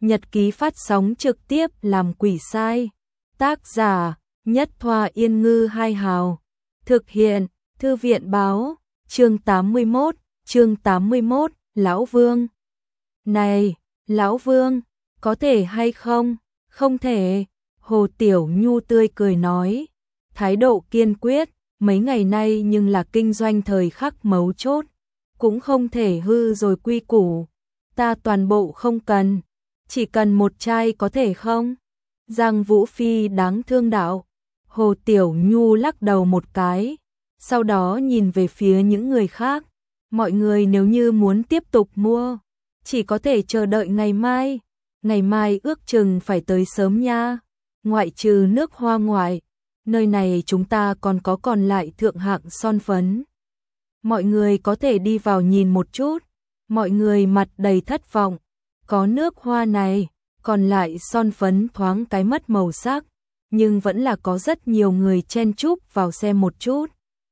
nhật ký phát sóng trực tiếp làm quỷ sai. Tác giả, Nhất Thoa Yên Ngư Hai Hào. Thực hiện, Thư viện Báo. Chương 81, Lão Vương. Này, Lão Vương, có thể hay không? Không thể. Hồ Tiểu Nhu tươi cười nói, thái độ kiên quyết, mấy ngày nay nhưng là kinh doanh thời khắc mấu chốt, cũng không thể hư rồi quy củ. Ta toàn bộ không cần, chỉ cần một chai có thể không? Giang Vũ Phi đáng thương đạo. Hồ Tiểu Nhu lắc đầu một cái, sau đó nhìn về phía những người khác. Mọi người nếu như muốn tiếp tục mua, chỉ có thể chờ đợi ngày mai. Ngày mai ước chừng phải tới sớm nha. Ngoại trừ nước hoa ngoại, nơi này chúng ta còn có còn lại thượng hạng son phấn. Mọi người có thể đi vào nhìn một chút. Mọi người mặt đầy thất vọng. Có nước hoa này, còn lại son phấn thoáng cái mất màu sắc, nhưng vẫn là có rất nhiều người chen chúc vào xem một chút.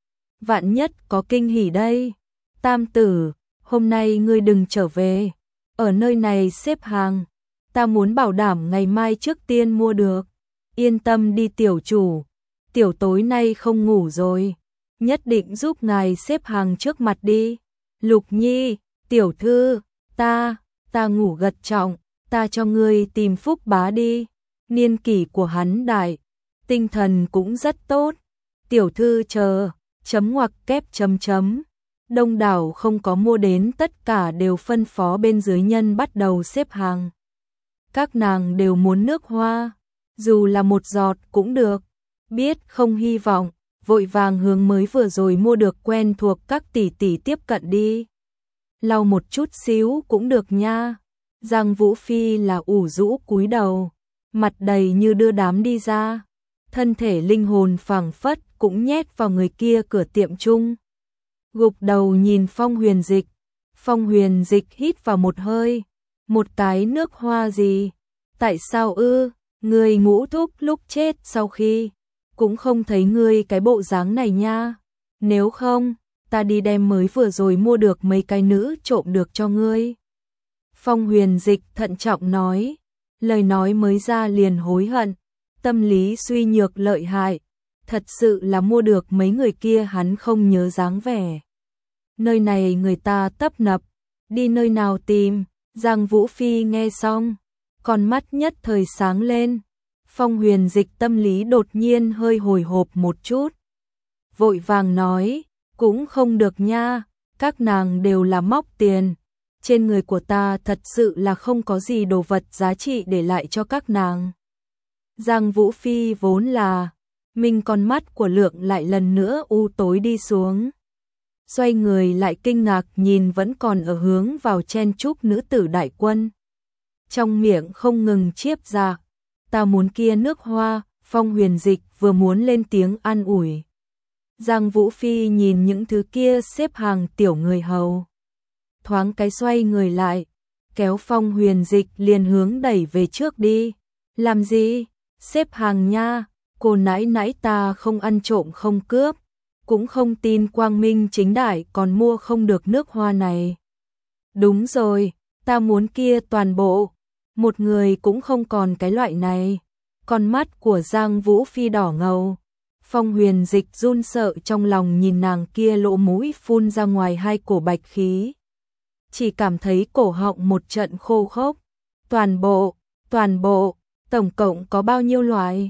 Vạn nhất có kinh hỉ đây. Tam tử, hôm nay ngươi đừng trở về, ở nơi này xếp hàng, ta muốn bảo đảm ngày mai trước tiên mua được. Yên tâm đi tiểu chủ, tiểu tối nay không ngủ rồi, nhất định giúp ngài xếp hàng trước mặt đi. Lục Nhi, tiểu thư, ta ngủ gật trọng, ta cho ngươi tìm Phúc Bá đi. Niên kỷ của hắn đại, tinh thần cũng rất tốt. Tiểu thư chờ, chấm ngoặc kép chấm chấm. Đông đảo không có mua đến, tất cả đều phân phó bên dưới nhân bắt đầu xếp hàng. Các nàng đều muốn nước hoa, dù là một giọt cũng được. Biết không hy vọng, vội vàng hướng mới vừa rồi mua được quen thuộc các tỷ tỷ tiếp cận đi. Lau một chút xíu cũng được nha. Giang Vũ Phi là ủ rũ cúi đầu, mặt đầy như đưa đám đi ra. Thân thể linh hồn phảng phất cũng nhét vào người kia cửa tiệm chung. Gục đầu nhìn Phong Huyền Dịch. Phong Huyền Dịch hít vào một hơi. Một cái nước hoa gì? Tại sao ư? Người ngũ thúc lúc chết sau khi cũng không thấy ngươi cái bộ dáng này nha. Nếu không, ta đi đem mới vừa rồi mua được mấy cái nữ trộm được cho ngươi. Phong Huyền Dịch thận trọng nói, lời nói mới ra liền hối hận, tâm lý suy nhược lợi hại, thật sự là mua được mấy người kia hắn không nhớ dáng vẻ. Nơi này người ta tấp nập, đi nơi nào tìm? Giang Vũ Phi nghe xong, con mắt nhất thời sáng lên. Phong Huyền Dịch tâm lý đột nhiên hơi hồi hộp một chút. Vội vàng nói, cũng không được nha, các nàng đều là móc tiền. Trên người của ta thật sự là không có gì đồ vật giá trị để lại cho các nàng. Giang Vũ Phi vốn là, mình con mắt của Lượng lại lần nữa u tối đi xuống. Xoay người lại kinh ngạc nhìn vẫn còn ở hướng vào chen chúc nữ tử đại quân. Trong miệng không ngừng chiếp ra, ta muốn kia nước hoa. Phong Huyền Dịch vừa muốn lên tiếng an ủi. Giang Vũ Phi nhìn những thứ kia xếp hàng tiểu người hầu, thoáng cái xoay người lại, kéo Phong Huyền Dịch liền hướng đẩy về trước đi. Làm gì? Xếp hàng nha, cô nãi nãi ta không ăn trộm không cướp, cũng không tin quang minh chính đại còn mua không được nước hoa này. Đúng rồi, ta muốn kia toàn bộ, một người cũng không còn cái loại này. Con mắt của Giang Vũ Phi đỏ ngầu. Phong Huyền Dịch run sợ trong lòng nhìn nàng kia lỗ mũi phun ra ngoài hai cổ bạch khí. Chỉ cảm thấy cổ họng một trận khô khốc. Toàn bộ, tổng cộng có bao nhiêu loại?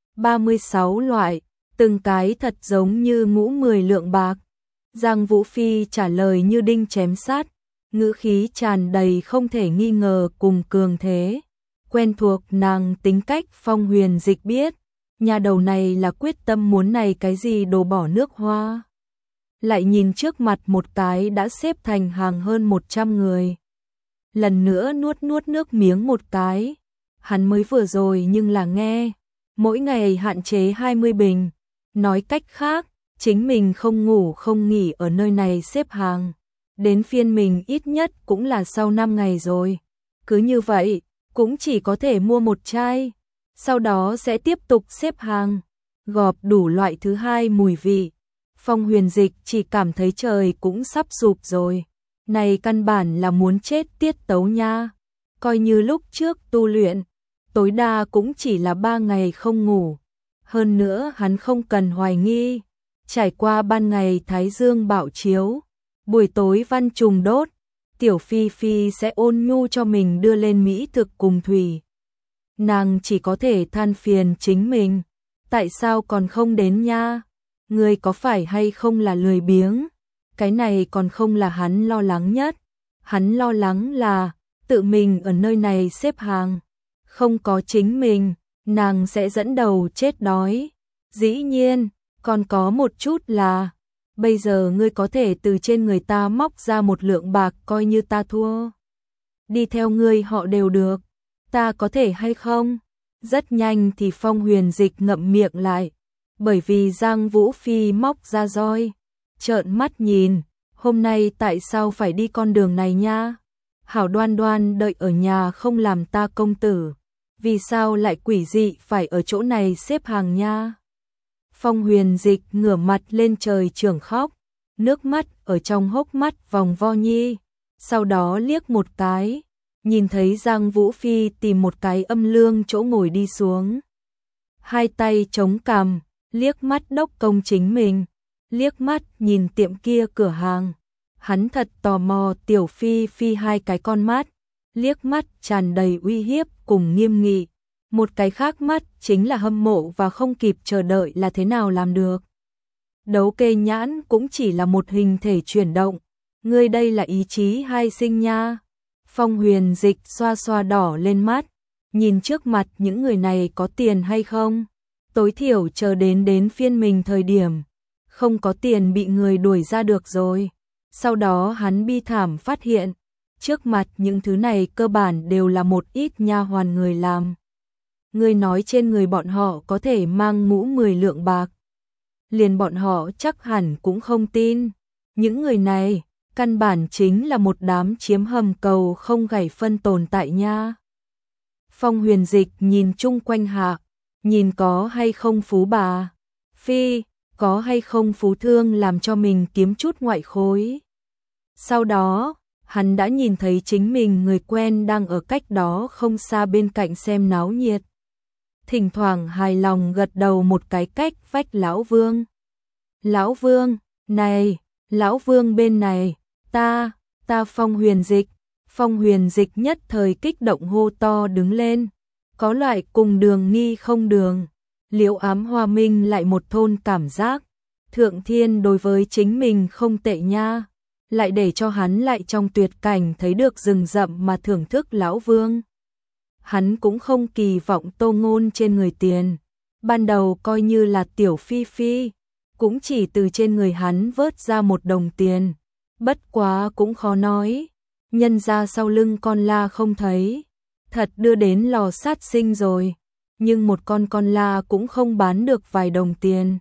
36 loại, từng cái thật giống như ngũ 10 lượng bạc. Giang Vũ Phi trả lời như đinh chém sát, ngữ khí tràn đầy không thể nghi ngờ cùng cường thế. Quen thuộc nàng tính cách Phong Huyền Dịch biết, nhà đầu này là quyết tâm muốn này cái gì đồ bỏ nước hoa. Lại nhìn trước mặt một cái đã xếp thành hàng hơn 100 người. Lần nữa nuốt nước miếng một cái. Hắn mới vừa rồi nhưng là nghe, mỗi ngày hạn chế 20 bình. Nói cách khác, chính mình không ngủ không nghỉ ở nơi này xếp hàng. Đến phiên mình ít nhất cũng là sau 5 ngày rồi. Cứ như vậy, cũng chỉ có thể mua một chai. Sau đó sẽ tiếp tục xếp hàng, gọp đủ loại thứ hai mùi vị. Phong Huyền Dịch chỉ cảm thấy trời cũng sắp sụp rồi. Này căn bản là muốn chết tiết tấu nha. coi như lúc trước tu luyện, tối đa cũng chỉ là 3 ngày không ngủ. Hơn nữa hắn không cần hoài nghi, trải qua ban ngày thái dương bạo chiếu, buổi tối văn trùng đốt, Tiểu Phi Phi sẽ ôn nhu cho mình đưa lên mỹ thực cùng thủy. Nàng chỉ có thể than phiền chính mình, tại sao còn không đến nha? Ngươi có phải hay không là lười biếng? Cái này còn không là hắn lo lắng nhất. Hắn lo lắng là tự mình ở nơi này xếp hàng, không có chính mình, nàng sẽ dẫn đầu chết đói. Dĩ nhiên, còn có một chút là bây giờ ngươi có thể từ trên người ta móc ra 1 lượng bạc coi như ta thua. Đi theo ngươi họ đều được, ta có thể hay không? Rất nhanh thì Phong Huyền Dịch ngậm miệng lại, bởi vì Giang Vũ Phi móc ra roi, trợn mắt nhìn, hôm nay tại sao phải đi con đường này nha? Hảo Đoan Đoan đợi ở nhà không làm ta công tử, vì sao lại quỷ dị phải ở chỗ này xếp hàng nha? Phong Huyền Dịch ngửa mặt lên trời trưởng khóc, nước mắt ở trong hốc mắt vòng vo nhi, sau đó liếc một cái, nhìn thấy Giang Vũ Phi tìm một cái âm lương chỗ ngồi đi xuống. Hai tay chống cằm, liếc mắt đốc công chính mình, liếc mắt nhìn tiệm kia cửa hàng. Hắn thật tò mò Tiểu Phi Phi hai cái con mắt, liếc mắt tràn đầy uy hiếp cùng nghiêm nghị. Một cái khác mắt chính là hâm mộ và không kịp chờ đợi là thế nào làm được. Đấu kê nhãn cũng chỉ là một hình thể chuyển động, ngươi đây là ý chí hai sinh nha. Phong Huyền Dịch xoa xoa đỏ lên mắt, nhìn trước mặt những người này có tiền hay không, tối thiểu chờ đến phiên mình thời điểm, không có tiền bị người đuổi ra được rồi. Sau đó hắn bi thảm phát hiện, trước mặt những thứ này cơ bản đều là một ít nha hoàn người làm. Người nói trên người bọn họ có thể mang mũ 10 lượng bạc. Liền bọn họ chắc hẳn cũng không tin. Những người này, căn bản chính là một đám chiếm hầm cầu không gảy phân tồn tại nha. Phong Huyền Dịch nhìn chung quanh hạ, nhìn có hay không phú bà Phi, có hay không phú thương làm cho mình kiếm chút ngoại khối. Sau đó, hắn đã nhìn thấy chính mình người quen đang ở cách đó không xa bên cạnh xem náo nhiệt. Thỉnh thoảng hài lòng gật đầu một cái cách vách Lão Vương. Lão Vương, này, Lão Vương bên này, ta Phong Huyền Dịch. Phong Huyền Dịch nhất thời kích động hô to đứng lên. Có loại cùng đường nghi không đường. Liễu Ám Hoa Minh lại một thôn cảm giác. Thượng thiên đối với chính mình không tệ nha. Lại để cho hắn lại trong tuyệt cảnh thấy được rừng rậm mà thưởng thức Lão Vương. Hắn cũng không kỳ vọng Tô Ngôn trên người tiền. Ban đầu coi như là Tiểu Phi Phi, cũng chỉ từ trên người hắn vớt ra 1 đồng tiền. Bất quá cũng khó nói, nhân ra sau lưng con la không thấy, thật đưa đến lò sát sinh rồi, nhưng một con la cũng không bán được vài đồng tiền.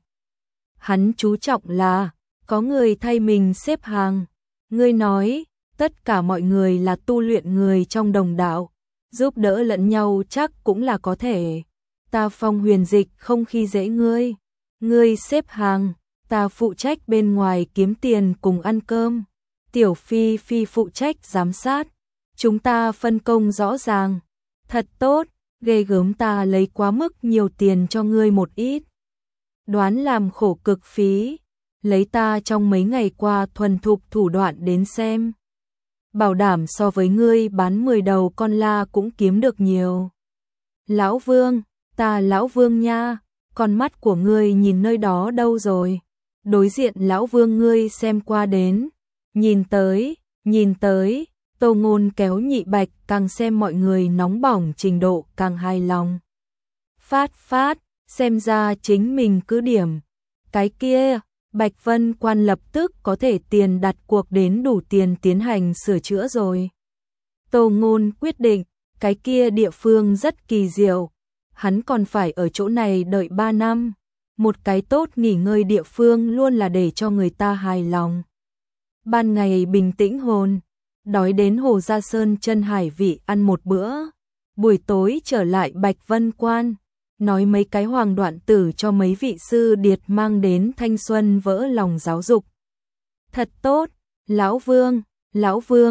Hắn chú trọng là, có người thay mình xếp hàng. Ngươi nói, tất cả mọi người là tu luyện người trong đồng đạo, giúp đỡ lẫn nhau chắc cũng là có thể. Ta Phong Huyền Dịch không khi dễ ngươi. Ngươi xếp hàng, ta phụ trách bên ngoài kiếm tiền cùng ăn cơm. Tiểu Phi Phi phụ trách giám sát. Chúng ta phân công rõ ràng. Thật tốt, ghê gớm ta lấy quá mức nhiều tiền cho ngươi một ít. Đoán làm khổ cực phí. Lấy ta trong mấy ngày qua thuần thục thủ đoạn đến xem. Bảo đảm so với ngươi bán 10 đầu con la cũng kiếm được nhiều. Lão Vương, ta Lão Vương nha, con mắt của ngươi nhìn nơi đó đâu rồi? Đối diện Lão Vương ngươi xem qua đến. Nhìn tới, Tô Ngôn kéo Nhị Bạch càng xem mọi người nóng bỏng trình độ càng hài lòng. Phát, xem ra chính mình cứ điểm. Cái kia, Bạch Vân Quan lập tức có thể tiền đặt cuộc đến đủ tiền tiến hành sửa chữa rồi. Tô Ngôn quyết định, cái kia địa phương rất kỳ diệu, hắn còn phải ở chỗ này đợi 3 năm. Một cái tốt nghỉ ngơi địa phương luôn là để cho người ta hài lòng. Ban ngày bình tĩnh hồn, đói đến Hồ Gia Sơn chân hải vị ăn một bữa. Buổi tối trở lại Bạch Vân Quan, nói mấy cái hoàng đoạn tử cho mấy vị sư điệt mang đến thanh xuân vỡ lòng giáo dục. Thật tốt, Lão Vương,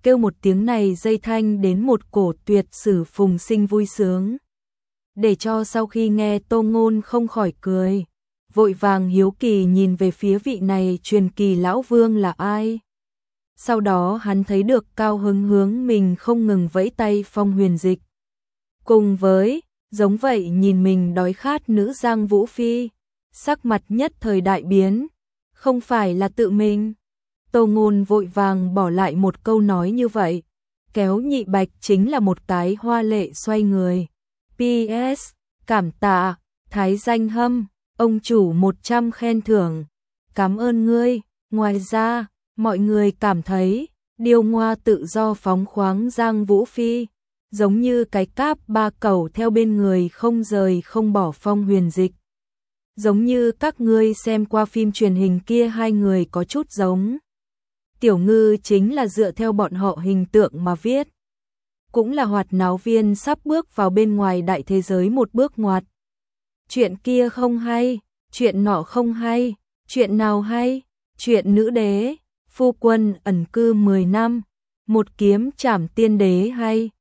kêu một tiếng này dây thanh đến một cổ tuyệt sử phùng sinh vui sướng. Để cho sau khi nghe Tô Ngôn không khỏi cười, vội vàng hiếu kỳ nhìn về phía vị này truyền kỳ lão vương là ai. Sau đó hắn thấy được Cao Hứng hướng mình không ngừng vẫy tay Phong Huyền Dịch. Cùng với, giống vậy nhìn mình đói khát nữ Giang Vũ Phi, sắc mặt nhất thời đại biến, không phải là tự mình. Tô Ngôn vội vàng bỏ lại một câu nói như vậy, kéo Nhị Bạch chính là một cái hoa lệ xoay người. PS, cảm tạ, Thái Danh Hâm, ông chủ 100 khen thưởng, cảm ơn ngươi. Ngoài ra, mọi người cảm thấy, điêu ngoa tự do phóng khoáng Giang Vũ Phi, giống như cái cáp ba cẩu theo bên người không rời không bỏ Phong Huyền Dịch. Giống như các ngươi xem qua phim truyền hình kia hai người có chút giống. Tiểu Ngư chính là dựa theo bọn họ hình tượng mà viết. Cũng là hoạt náo viên sắp bước vào bên ngoài đại thế giới một bước ngoặt. Chuyện kia không hay, chuyện nọ không hay, chuyện nào hay, chuyện nữ đế, phu quân ẩn cư 10 năm, một kiếm trảm tiên đế hay.